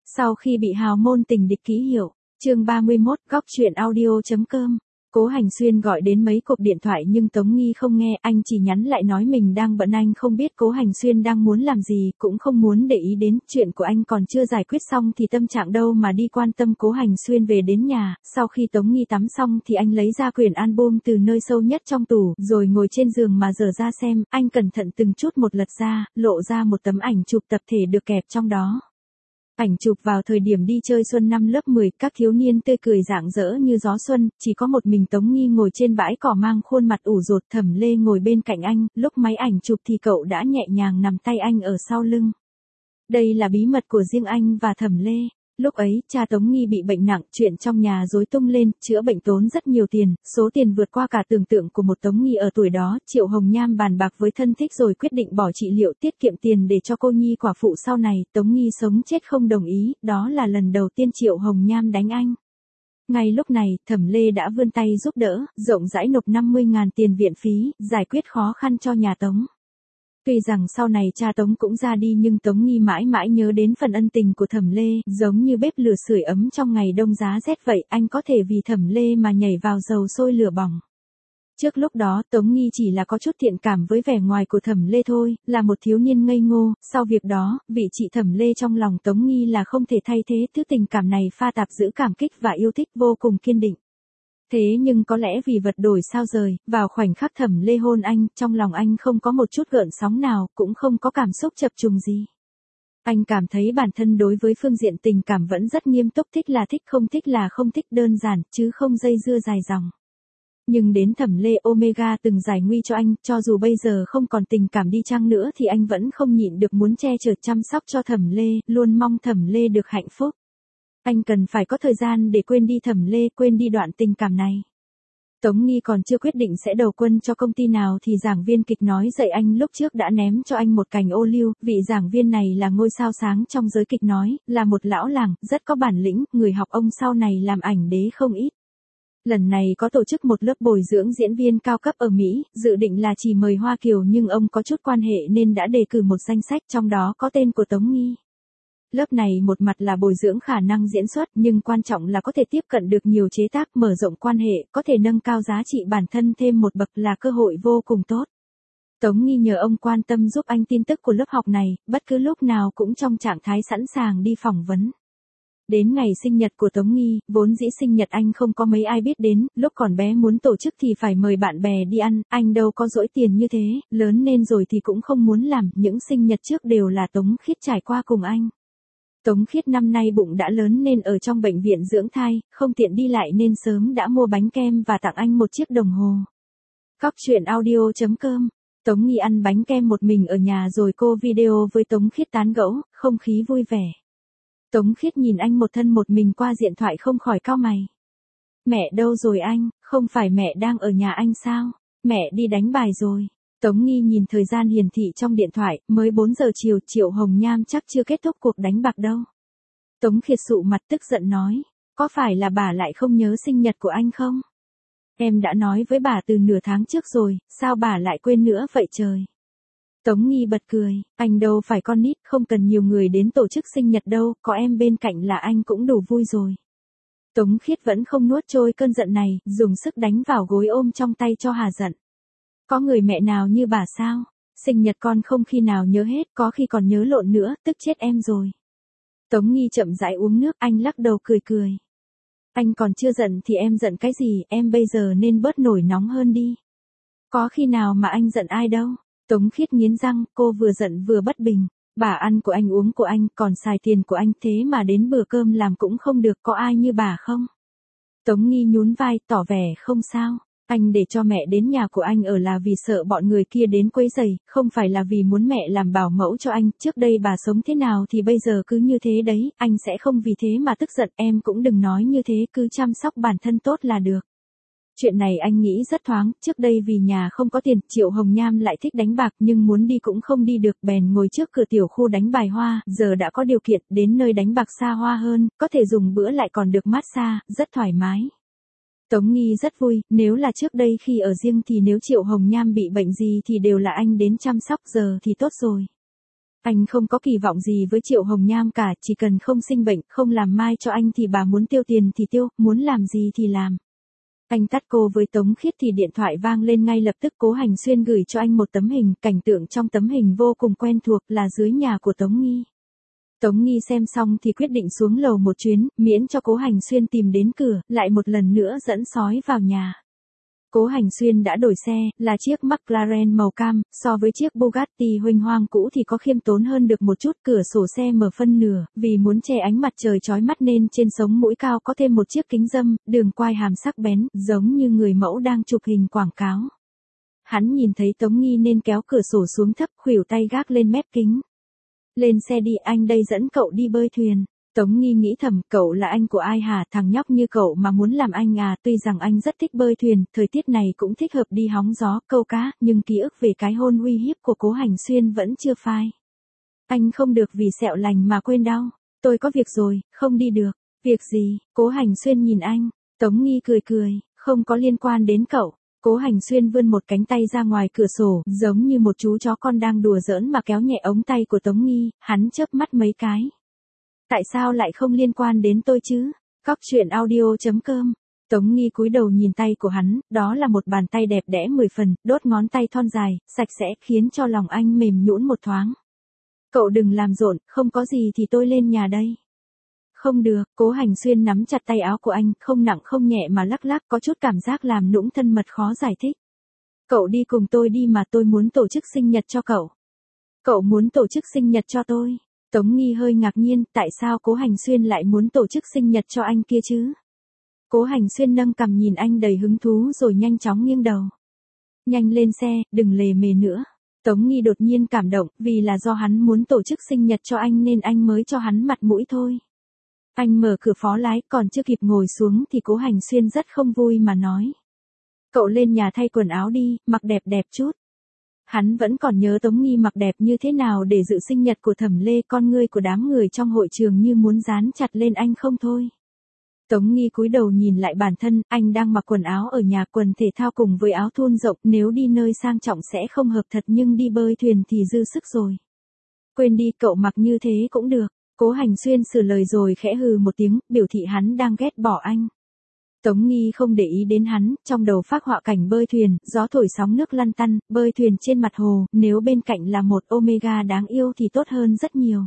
Sau khi bị hào môn tình địch ký hiệu, chương 31, góc truyện audio.com. Cố Hành Xuyên gọi đến mấy cuộc điện thoại nhưng Tống Nghi không nghe, anh chỉ nhắn lại nói mình đang bận. Anh không biết Cố Hành Xuyên đang muốn làm gì, cũng không muốn để ý đến, chuyện của anh còn chưa giải quyết xong thì tâm trạng đâu mà đi quan tâm. Cố Hành Xuyên về đến nhà, sau khi Tống Nghi tắm xong thì anh lấy ra quyển album từ nơi sâu nhất trong tủ, rồi ngồi trên giường mà dở ra xem. Anh cẩn thận từng chút một lật ra, lộ ra một tấm ảnh chụp tập thể được kẹp trong đó. Ảnh chụp vào thời điểm đi chơi xuân năm lớp 10, các thiếu niên tươi cười rạng rỡ như gió xuân, chỉ có một mình Tống Nghi ngồi trên bãi cỏ mang khuôn mặt ủ rột. Thẩm Lê ngồi bên cạnh anh, lúc máy ảnh chụp thì cậu đã nhẹ nhàng nằm tay anh ở sau lưng. Đây là bí mật của riêng anh và Thẩm Lê. Lúc ấy, cha Tống Nghi bị bệnh nặng, chuyện trong nhà rối tung lên, chữa bệnh tốn rất nhiều tiền, số tiền vượt qua cả tưởng tượng của một Tống Nghi ở tuổi đó. Triệu Hồng Nham bàn bạc với thân thích rồi quyết định bỏ trị liệu tiết kiệm tiền để cho cô nhi quả phụ sau này. Tống Nghi sống chết không đồng ý, đó là lần đầu tiên Triệu Hồng Nham đánh anh. Ngay lúc này, Thẩm Lê đã vươn tay giúp đỡ, rộng rãi nộp 50.000 tiền viện phí, giải quyết khó khăn cho nhà Tống. Tuy rằng sau này cha Tống cũng ra đi nhưng Tống Nghi mãi mãi nhớ đến phần ân tình của Thẩm Lê, giống như bếp lửa sưởi ấm trong ngày đông giá rét vậy, anh có thể vì Thẩm Lê mà nhảy vào dầu sôi lửa bỏng. Trước lúc đó Tống Nghi chỉ là có chút thiện cảm với vẻ ngoài của Thẩm Lê thôi, là một thiếu niên ngây ngô. Sau việc đó, vị chị Thẩm Lê trong lòng Tống Nghi là không thể thay thế, thứ tình cảm này pha tạp giữa cảm kích và yêu thích vô cùng kiên định. Thế nhưng có lẽ vì vật đổi sao rời, vào khoảnh khắc Thẩm Lê hôn anh, trong lòng anh không có một chút gợn sóng nào, cũng không có cảm xúc chập trùng gì. Anh cảm thấy bản thân đối với phương diện tình cảm vẫn rất nghiêm túc, thích là thích, không thích là không thích, đơn giản, chứ không dây dưa dài dòng. Nhưng đến Thẩm Lê Omega từng giải nguy cho anh, cho dù bây giờ không còn tình cảm đi chăng nữa thì anh vẫn không nhịn được muốn che chở chăm sóc cho Thẩm Lê, luôn mong Thẩm Lê được hạnh phúc. Anh cần phải có thời gian để quên đi Thẩm Lê, quên đi đoạn tình cảm này. Tống Nghi còn chưa quyết định sẽ đầu quân cho công ty nào thì giảng viên kịch nói dạy anh lúc trước đã ném cho anh một cành ô liu. Vị giảng viên này là ngôi sao sáng trong giới kịch nói, là một lão làng, rất có bản lĩnh, người học ông sau này làm ảnh đế không ít. Lần này có tổ chức một lớp bồi dưỡng diễn viên cao cấp ở Mỹ, dự định là chỉ mời Hoa Kiều nhưng ông có chút quan hệ nên đã đề cử một danh sách, trong đó có tên của Tống Nghi. Lớp này một mặt là bồi dưỡng khả năng diễn xuất nhưng quan trọng là có thể tiếp cận được nhiều chế tác, mở rộng quan hệ, có thể nâng cao giá trị bản thân thêm một bậc, là cơ hội vô cùng tốt. Tống Nghi nhờ ông quan tâm giúp anh tin tức của lớp học này, bất cứ lúc nào cũng trong trạng thái sẵn sàng đi phỏng vấn. Đến ngày sinh nhật của Tống Nghi, vốn dĩ sinh nhật anh không có mấy ai biết đến, lúc còn bé muốn tổ chức thì phải mời bạn bè đi ăn, anh đâu có dỗi tiền như thế, lớn lên rồi thì cũng không muốn làm, những sinh nhật trước đều là Tống Khiết trải qua cùng anh. Tống Khiết năm nay bụng đã lớn nên ở trong bệnh viện dưỡng thai, không tiện đi lại nên sớm đã mua bánh kem và tặng anh một chiếc đồng hồ. Góc truyện audio.com. Tống Nghi ăn bánh kem một mình ở nhà rồi cô video với Tống Khiết tán gẫu, không khí vui vẻ. Tống Khiết nhìn anh một thân một mình qua điện thoại không khỏi cau mày. Mẹ đâu rồi anh, không phải mẹ đang ở nhà anh sao? Mẹ đi đánh bài rồi. Tống Nghi nhìn thời gian hiển thị trong điện thoại, mới 4 giờ chiều, Triệu Hồng Nham chắc chưa kết thúc cuộc đánh bạc đâu. Tống Khiết sụ mặt tức giận nói, có phải là bà lại không nhớ sinh nhật của anh không? Em đã nói với bà từ nửa tháng trước rồi, sao bà lại quên nữa vậy trời? Tống Nghi bật cười, anh đâu phải con nít, không cần nhiều người đến tổ chức sinh nhật đâu, có em bên cạnh là anh cũng đủ vui rồi. Tống Khiết vẫn không nuốt trôi cơn giận này, dùng sức đánh vào gối ôm trong tay cho hà giận. Có người mẹ nào như bà sao? Sinh nhật con không khi nào nhớ hết, có khi còn nhớ lộn nữa, tức chết em rồi. Tống Nghi chậm rãi uống nước, anh lắc đầu cười cười. Anh còn chưa giận thì em giận cái gì, em bây giờ nên bớt nổi nóng hơn đi. Có khi nào mà anh giận ai đâu. Tống Khiết nghiến răng, cô vừa giận vừa bất bình. Bà ăn của anh uống của anh, còn xài tiền của anh, thế mà đến bữa cơm làm cũng không được, có ai như bà không? Tống Nghi nhún vai, tỏ vẻ không sao. Anh để cho mẹ đến nhà của anh ở là vì sợ bọn người kia đến quấy rầy, không phải là vì muốn mẹ làm bảo mẫu cho anh. Trước đây bà sống thế nào thì bây giờ cứ như thế đấy, anh sẽ không vì thế mà tức giận, em cũng đừng nói như thế, cứ chăm sóc bản thân tốt là được. Chuyện này anh nghĩ rất thoáng, trước đây vì nhà không có tiền, Triệu Hồng Nham lại thích đánh bạc nhưng muốn đi cũng không đi được, bèn ngồi trước cửa tiểu khu đánh bài hoa, giờ đã có điều kiện, đến nơi đánh bạc xa hoa hơn, có thể dùng bữa lại còn được massage, rất thoải mái. Tống Nghi rất vui, nếu là trước đây khi ở riêng thì nếu Triệu Hồng Nham bị bệnh gì thì đều là anh đến chăm sóc, giờ thì tốt rồi. Anh không có kỳ vọng gì với Triệu Hồng Nham cả, chỉ cần không sinh bệnh, không làm mai cho anh thì bà muốn tiêu tiền thì tiêu, muốn làm gì thì làm. Anh tắt cô với Tống Khiết thì điện thoại vang lên ngay lập tức. Cố Hành Xuyên gửi cho anh một tấm hình, cảnh tượng trong tấm hình vô cùng quen thuộc, là dưới nhà của Tống Nghi. Tống Nghi xem xong thì quyết định xuống lầu một chuyến, miễn cho Cố Hành Xuyên tìm đến cửa, lại một lần nữa dẫn sói vào nhà. Cố Hành Xuyên đã đổi xe, là chiếc McLaren màu cam, so với chiếc Bugatti huênh hoang cũ thì có khiêm tốn hơn được một chút. Cửa sổ xe mở phân nửa, vì muốn che ánh mặt trời chói mắt nên trên sống mũi cao có thêm một chiếc kính râm, đường quai hàm sắc bén, giống như người mẫu đang chụp hình quảng cáo. Hắn nhìn thấy Tống Nghi nên kéo cửa sổ xuống thấp, khuỷu tay gác lên mép kính. Lên xe đi, anh đây dẫn cậu đi bơi thuyền. Tống Nghi nghĩ thầm, cậu là anh của ai hả, thằng nhóc như cậu mà muốn làm anh à. Tuy rằng anh rất thích bơi thuyền, thời tiết này cũng thích hợp đi hóng gió, câu cá, nhưng ký ức về cái hôn uy hiếp của Cố Hành Xuyên vẫn chưa phai. Anh không được vì sẹo lành mà quên đau. Tôi có việc rồi, không đi được. Việc gì? Cố Hành Xuyên nhìn anh. Tống Nghi cười cười, không có liên quan đến cậu. Cố Hành Xuyên vươn một cánh tay ra ngoài cửa sổ, giống như một chú chó con đang đùa giỡn mà kéo nhẹ ống tay của Tống Nghi, hắn chớp mắt mấy cái. Tại sao lại không liên quan đến tôi chứ? Cóc truyện audio.com. Tống Nghi cúi đầu nhìn tay của hắn, đó là một bàn tay đẹp đẽ 10 phần, đốt ngón tay thon dài, sạch sẽ, khiến cho lòng anh mềm nhũn một thoáng. Cậu đừng làm rộn, không có gì thì tôi lên nhà đây. Không được, Cố Hành Xuyên nắm chặt tay áo của anh, không nặng không nhẹ mà lắc lắc, có chút cảm giác làm nũng thân mật khó giải thích. Cậu đi cùng tôi đi mà, tôi muốn tổ chức sinh nhật cho cậu. Cậu muốn tổ chức sinh nhật cho tôi? Tống Nghi hơi ngạc nhiên, tại sao Cố Hành Xuyên lại muốn tổ chức sinh nhật cho anh kia chứ? Cố Hành Xuyên nâng cằm nhìn anh đầy hứng thú rồi nhanh chóng nghiêng đầu. Nhanh lên xe, đừng lề mề nữa. Tống Nghi đột nhiên cảm động, vì là do hắn muốn tổ chức sinh nhật cho anh nên anh mới cho hắn mặt mũi thôi. Anh mở cửa phó lái, còn chưa kịp ngồi xuống thì Cố Hành Xuyên rất không vui mà nói. Cậu lên nhà thay quần áo đi, mặc đẹp đẹp chút. Hắn vẫn còn nhớ Tống Nghi mặc đẹp như thế nào để dự sinh nhật của Thẩm Lê, con ngươi của đám người trong hội trường như muốn dán chặt lên anh không thôi. Tống Nghi cúi đầu nhìn lại bản thân, anh đang mặc quần áo ở nhà, quần thể thao cùng với áo thun rộng, nếu đi nơi sang trọng sẽ không hợp thật nhưng đi bơi thuyền thì dư sức rồi. Quên đi, cậu mặc như thế cũng được. Cố Hành Xuyên sửa lời rồi khẽ hừ một tiếng, biểu thị hắn đang ghét bỏ anh. Tống Nghi không để ý đến hắn, trong đầu phác họa cảnh bơi thuyền, gió thổi sóng nước lăn tăn, bơi thuyền trên mặt hồ, nếu bên cạnh là một Omega đáng yêu thì tốt hơn rất nhiều.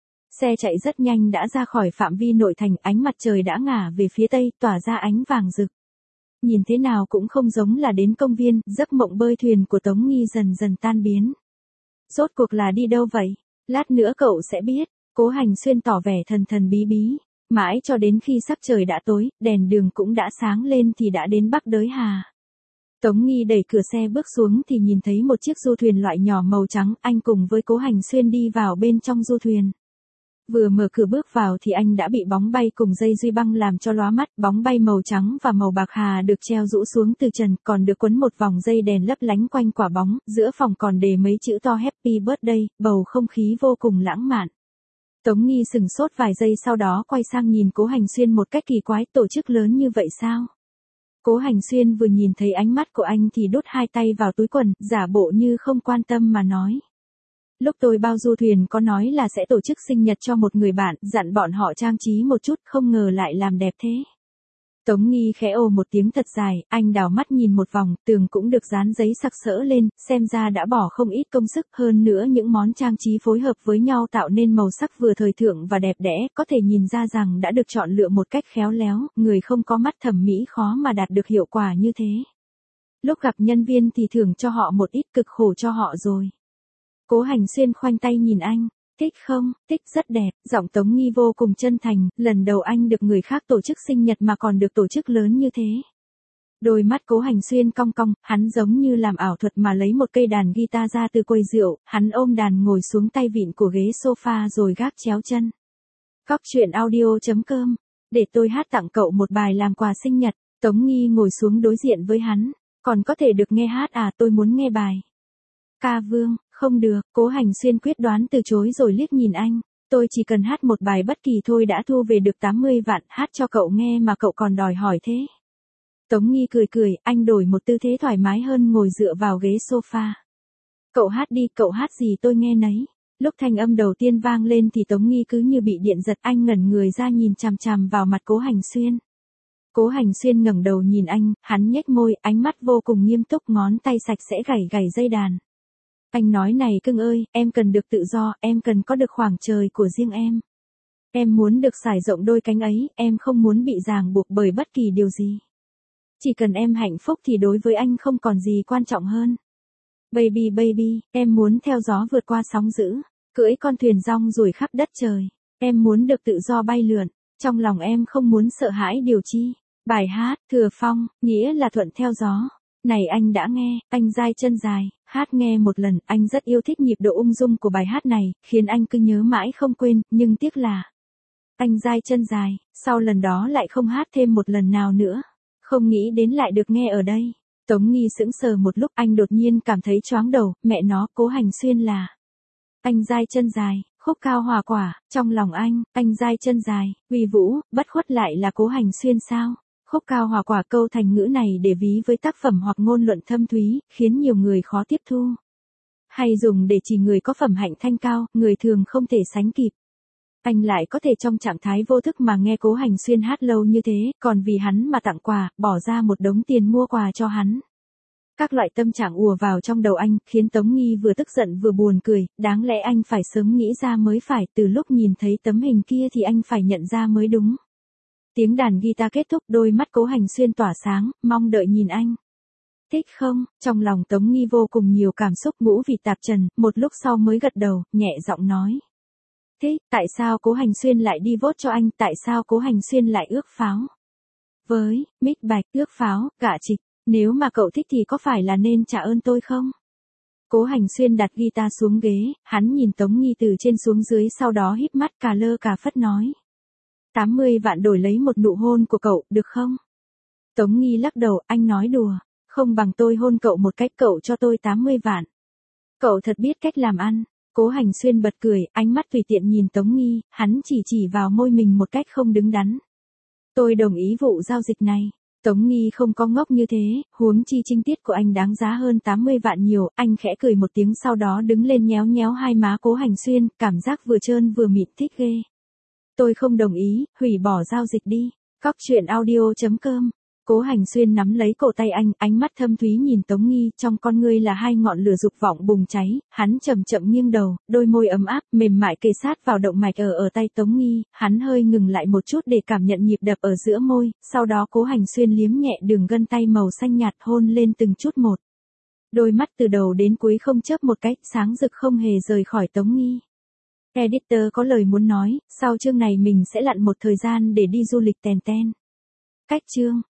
Xe chạy rất nhanh đã ra khỏi phạm vi nội thành, ánh mặt trời đã ngả về phía tây, tỏa ra ánh vàng rực. Nhìn thế nào cũng không giống là đến công viên, giấc mộng bơi thuyền của Tống Nghi dần dần tan biến. Rốt cuộc là đi đâu vậy? Lát nữa cậu sẽ biết. Cố Hành Xuyên tỏ vẻ thần thần bí bí. Mãi cho đến khi sắc trời đã tối, đèn đường cũng đã sáng lên thì đã đến Bắc Đới Hà. Tống Nghi đẩy cửa xe bước xuống thì nhìn thấy một chiếc du thuyền loại nhỏ màu trắng, anh cùng với Cố Hành Xuyên đi vào bên trong du thuyền. Vừa mở cửa bước vào thì anh đã bị bóng bay cùng dây duy băng làm cho lóa mắt, bóng bay màu trắng và màu bạc hà được treo rũ xuống từ trần, còn được quấn một vòng dây đèn lấp lánh quanh quả bóng, giữa phòng còn đề mấy chữ to Happy Birthday, bầu không khí vô cùng lãng mạn. Tống Nghi sừng sốt vài giây sau đó quay sang nhìn Cố Hành Xuyên một cách kỳ quái, tổ chức lớn như vậy sao? Cố Hành Xuyên vừa nhìn thấy ánh mắt của anh thì đút hai tay vào túi quần, giả bộ như không quan tâm mà nói. Lúc tôi bao du thuyền có nói là sẽ tổ chức sinh nhật cho một người bạn, dặn bọn họ trang trí một chút, không ngờ lại làm đẹp thế. Tống Nghi khẽ ồ một tiếng thật dài, anh đảo mắt nhìn một vòng, tường cũng được dán giấy sặc sỡ lên, xem ra đã bỏ không ít công sức, hơn nữa những món trang trí phối hợp với nhau tạo nên màu sắc vừa thời thượng và đẹp đẽ, có thể nhìn ra rằng đã được chọn lựa một cách khéo léo, người không có mắt thẩm mỹ khó mà đạt được hiệu quả như thế. Lúc gặp nhân viên thì thưởng cho họ một ít, cực khổ cho họ rồi. Cố Hành Xuyên khoanh tay nhìn anh. Thích không? Thích, rất đẹp. Giọng Tống Nghi vô cùng chân thành, lần đầu anh được người khác tổ chức sinh nhật mà còn được tổ chức lớn như thế. Đôi mắt Cố Hành Xuyên cong cong, hắn giống như làm ảo thuật mà lấy một cây đàn guitar ra từ quầy rượu, hắn ôm đàn ngồi xuống tay vịn của ghế sofa rồi gác chéo chân. Cóc truyện audio.com. Để tôi hát tặng cậu một bài làm quà sinh nhật. Tống Nghi ngồi xuống đối diện với hắn. Còn có thể được nghe hát à, tôi muốn nghe bài. Ca Vương. Không được, Cố Hành Xuyên quyết đoán từ chối rồi liếc nhìn anh. Tôi chỉ cần hát một bài bất kỳ thôi đã thu về được 80 vạn, hát cho cậu nghe mà cậu còn đòi hỏi thế. Tống Nghi cười cười, anh đổi một tư thế thoải mái hơn ngồi dựa vào ghế sofa. Cậu hát đi, cậu hát gì tôi nghe nấy. Lúc thanh âm đầu tiên vang lên thì Tống Nghi cứ như bị điện giật, anh ngẩn người ra nhìn chằm chằm vào mặt Cố Hành Xuyên. Cố Hành Xuyên ngẩng đầu nhìn anh, hắn nhếch môi, ánh mắt vô cùng nghiêm túc, ngón tay sạch sẽ gảy gảy dây đàn. Anh nói này cưng ơi, em cần được tự do, em cần có được khoảng trời của riêng em. Em muốn được trải rộng đôi cánh ấy, em không muốn bị ràng buộc bởi bất kỳ điều gì. Chỉ cần em hạnh phúc thì đối với anh không còn gì quan trọng hơn. Baby baby, em muốn theo gió vượt qua sóng dữ, cưỡi con thuyền rong ruổi khắp đất trời. Em muốn được tự do bay lượn, trong lòng em không muốn sợ hãi điều chi. Bài hát, Thừa Phong, nghĩa là thuận theo gió. Này anh đã nghe, anh dai chân dài, hát nghe một lần, anh rất yêu thích nhịp độ ung dung của bài hát này, khiến anh cứ nhớ mãi không quên, nhưng tiếc là anh dai chân dài, sau lần đó lại không hát thêm một lần nào nữa. Không nghĩ đến lại được nghe ở đây. Tống Nghi sững sờ một lúc, anh đột nhiên cảm thấy choáng đầu, mẹ nó, Cố Hành Xuyên là anh dai chân dài, khúc cao hòa quả, trong lòng anh dai chân dài, uy vũ, bất khuất lại là Cố Hành Xuyên sao? Khúc cao hòa quả câu thành ngữ này để ví với tác phẩm hoặc ngôn luận thâm thúy, khiến nhiều người khó tiếp thu. Hay dùng để chỉ người có phẩm hạnh thanh cao, người thường không thể sánh kịp. Anh lại có thể trong trạng thái vô thức mà nghe Cố Hành Xuyên hát lâu như thế, còn vì hắn mà tặng quà, bỏ ra một đống tiền mua quà cho hắn. Các loại tâm trạng ùa vào trong đầu anh, khiến Tống Nghi vừa tức giận vừa buồn cười, đáng lẽ anh phải sớm nghĩ ra mới phải, từ lúc nhìn thấy tấm hình kia thì anh phải nhận ra mới đúng. Tiếng đàn guitar kết thúc, đôi mắt Cố Hành Xuyên tỏa sáng, mong đợi nhìn anh. Thích không? Trong lòng Tống Nghi vô cùng nhiều cảm xúc ngũ vị tạp trần, một lúc sau mới gật đầu, nhẹ giọng nói. Thích, tại sao Cố Hành Xuyên lại đi vote cho anh, tại sao Cố Hành Xuyên lại ước pháo? Với, Mích Bạch, ước pháo, gả trịch, nếu mà cậu thích thì có phải là nên trả ơn tôi không? Cố Hành Xuyên đặt guitar xuống ghế, hắn nhìn Tống Nghi từ trên xuống dưới sau đó híp mắt cà lơ cà phất nói. 80 vạn đổi lấy một nụ hôn của cậu, được không? Tống Nghi lắc đầu, anh nói đùa, không bằng tôi hôn cậu một cách, cậu cho tôi 80 vạn. Cậu thật biết cách làm ăn. Cố Hành Xuyên bật cười, ánh mắt tùy tiện nhìn Tống Nghi, hắn chỉ vào môi mình một cách không đứng đắn. Tôi đồng ý vụ giao dịch này. Tống Nghi không có ngốc như thế, huống chi trinh tiết của anh đáng giá hơn 80 vạn nhiều, anh khẽ cười một tiếng sau đó đứng lên nhéo nhéo hai má Cố Hành Xuyên, cảm giác vừa trơn vừa mịn, thích ghê. Tôi không đồng ý, hủy bỏ giao dịch đi. Cóc truyện audio.com. Cố Hành Xuyên nắm lấy cổ tay anh, ánh mắt thâm thúy nhìn Tống Nghi, trong con ngươi là hai ngọn lửa dục vọng bùng cháy, hắn chậm chậm nghiêng đầu, đôi môi ấm áp, mềm mại kề sát vào động mạch ở tay Tống Nghi, hắn hơi ngừng lại một chút để cảm nhận nhịp đập ở giữa môi, sau đó Cố Hành Xuyên liếm nhẹ đường gân tay màu xanh nhạt hôn lên từng chút một. Đôi mắt từ đầu đến cuối không chớp một cái, sáng rực không hề rời khỏi Tống Nghi. Editor có lời muốn nói, sau chương này mình sẽ lặn một thời gian để đi du lịch tèn ten. Cách chương